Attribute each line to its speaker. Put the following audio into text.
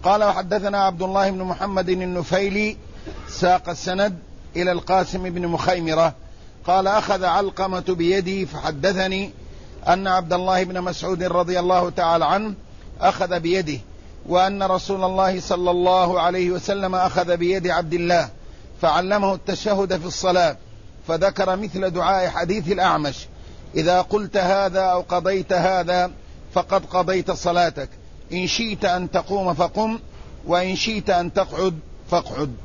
Speaker 1: قال وحدثنا عبد الله بن محمد النفيلي ساق السند إلى القاسم بن مخيمرة قال أخذ علقمة بيدي فحدثني أن عبد الله بن مسعود رضي الله تعالى عنه أخذ بيده، وأن رسول الله صلى الله عليه وسلم أخذ بيد عبد الله فعلمه التشهد في الصلاة، فذكر مثل دعاء حديث الأعمش: إذا قلت هذا أو قضيت هذا فقد قضيت صلاتك، إن شئت أن تقوم فقم، وإن شئت أن تقعد فاقعد.